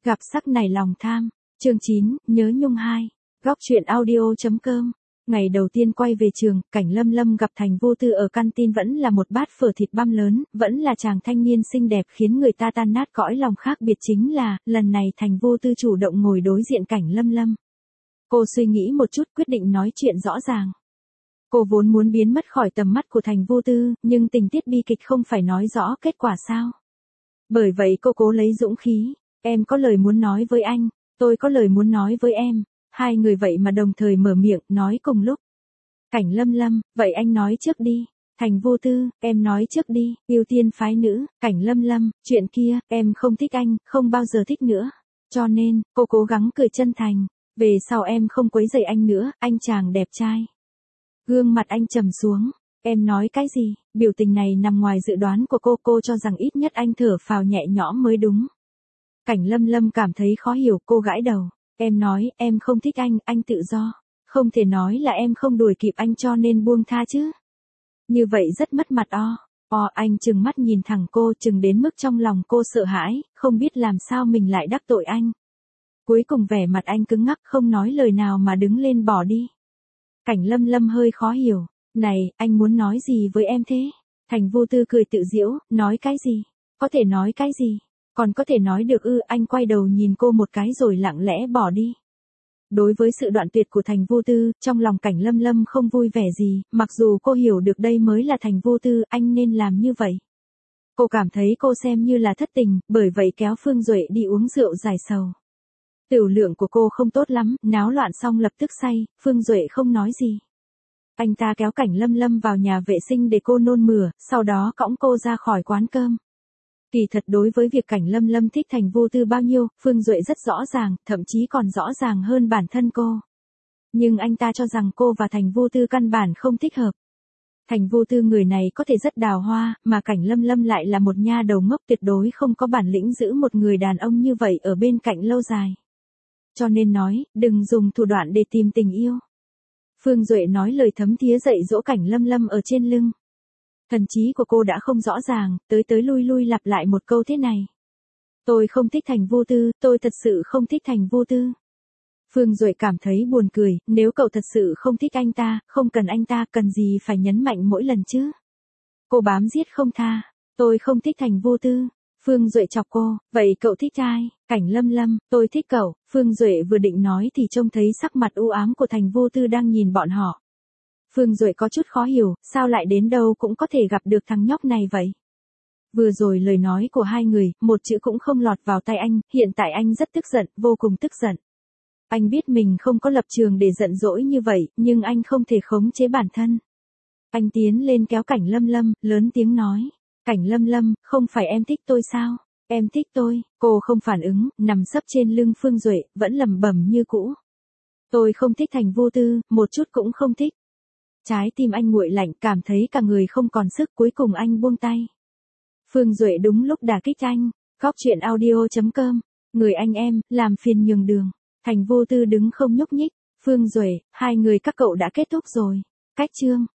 Gặp sắc nảy lòng tham. Chương 9, nhớ nhung 2. Góc truyện audio.com. Ngày đầu tiên quay về trường, cảnh Lâm Lâm gặp Thành Vô Tư ở canteen vẫn là một bát phở thịt băm lớn, vẫn là chàng thanh niên xinh đẹp khiến người ta tan nát cõi lòng. Khác biệt chính là, lần này Thành Vô Tư chủ động ngồi đối diện cảnh Lâm Lâm. Cô suy nghĩ một chút quyết định nói chuyện rõ ràng. Cô vốn muốn biến mất khỏi tầm mắt của Thành Vô Tư, nhưng tình tiết bi kịch không phải nói rõ kết quả sao. Bởi vậy cô cố lấy dũng khí. Em có lời muốn nói với anh, tôi có lời muốn nói với em. Hai người vậy mà đồng thời mở miệng, nói cùng lúc. Cảnh Lâm Lâm, vậy anh nói trước đi. Thành Vô Tư, em nói trước đi. Ưu tiên phái nữ. Cảnh Lâm Lâm, chuyện kia, em không thích anh, không bao giờ thích nữa. Cho nên, cô cố gắng cười chân thành. Về sau em không quấy rầy anh nữa, anh chàng đẹp trai. Gương mặt anh trầm xuống. Em nói cái gì? Biểu tình này nằm ngoài dự đoán của cô cho rằng ít nhất anh thở phào nhẹ nhõm mới đúng. Cảnh Lâm Lâm cảm thấy khó hiểu, cô gãi đầu. Em nói, em không thích anh tự do. Không thể nói là em không đuổi kịp anh cho nên buông tha chứ. Như vậy rất mất mặt o. Anh trừng mắt nhìn thẳng cô, chừng đến mức trong lòng cô sợ hãi, không biết làm sao mình lại đắc tội anh. Cuối cùng vẻ mặt anh cứng ngắc không nói lời nào mà đứng lên bỏ đi. Cảnh Lâm Lâm hơi khó hiểu. Này, anh muốn nói gì với em thế? Thành Vô Tư cười tự giễu, nói cái gì? Có thể nói cái gì? Còn có thể nói được ư? Anh quay đầu nhìn cô một cái rồi lặng lẽ bỏ đi. Đối với sự đoạn tuyệt của Thành Vô Tư, trong lòng cảnh Lâm Lâm không vui vẻ gì, mặc dù cô hiểu được đây mới là Thành Vô Tư, anh nên làm như vậy. Cô cảm thấy cô xem như là thất tình, bởi vậy kéo Phương Duệ đi uống rượu giải sầu. Tiểu lượng của cô không tốt lắm, náo loạn xong lập tức say, Phương Duệ không nói gì. Anh ta kéo cảnh Lâm Lâm vào nhà vệ sinh để cô nôn mửa, sau đó cõng cô ra khỏi quán cơm. Kỳ thật đối với việc cảnh Lâm Lâm thích Thành Vô Tư bao nhiêu, Phương Duệ rất rõ ràng, thậm chí còn rõ ràng hơn bản thân cô. Nhưng anh ta cho rằng cô và Thành Vô Tư căn bản không thích hợp. Thành Vô Tư người này có thể rất đào hoa, mà cảnh Lâm Lâm lại là một nha đầu ngốc tuyệt đối không có bản lĩnh giữ một người đàn ông như vậy ở bên cạnh lâu dài. Cho nên nói, đừng dùng thủ đoạn để tìm tình yêu. Phương Duệ nói lời thấm thía dạy dỗ cảnh Lâm Lâm ở trên lưng. Thần trí của cô đã không rõ ràng, tới lui lặp lại một câu thế này. Tôi không thích Thành Vô Tư, tôi thật sự không thích Thành Vô Tư. Phương Duệ cảm thấy buồn cười, nếu cậu thật sự không thích anh ta, không cần anh ta, cần gì phải nhấn mạnh mỗi lần chứ. Cô bám giết không tha, tôi không thích Thành Vô Tư. Phương Duệ chọc cô, vậy cậu thích ai? Cảnh Lâm Lâm, tôi thích cậu. Phương Duệ vừa định nói thì trông thấy sắc mặt u ám của Thành Vô Tư đang nhìn bọn họ. Phương Duệ có chút khó hiểu, sao lại đến đâu cũng có thể gặp được thằng nhóc này vậy? Vừa rồi lời nói của hai người, một chữ cũng không lọt vào tai anh, hiện tại anh rất tức giận, vô cùng tức giận. Anh biết mình không có lập trường để giận dỗi như vậy, nhưng anh không thể khống chế bản thân. Anh tiến lên kéo cảnh Lâm Lâm, lớn tiếng nói. Cảnh Lâm Lâm, không phải em thích tôi sao? Em thích tôi. Cô không phản ứng, nằm sấp trên lưng Phương Duệ, vẫn lẩm bẩm như cũ. Tôi không thích Thành Vô Tư, một chút cũng không thích. Trái tim anh nguội lạnh, cảm thấy cả người không còn sức, cuối cùng anh buông tay. Phương Duệ đúng lúc đả kích anh. Góc truyện audio.com. Người anh em, làm phiền nhường đường. Thành Vô Tư đứng không nhúc nhích. Phương Duệ, hai người các cậu đã kết thúc rồi. Cách chương.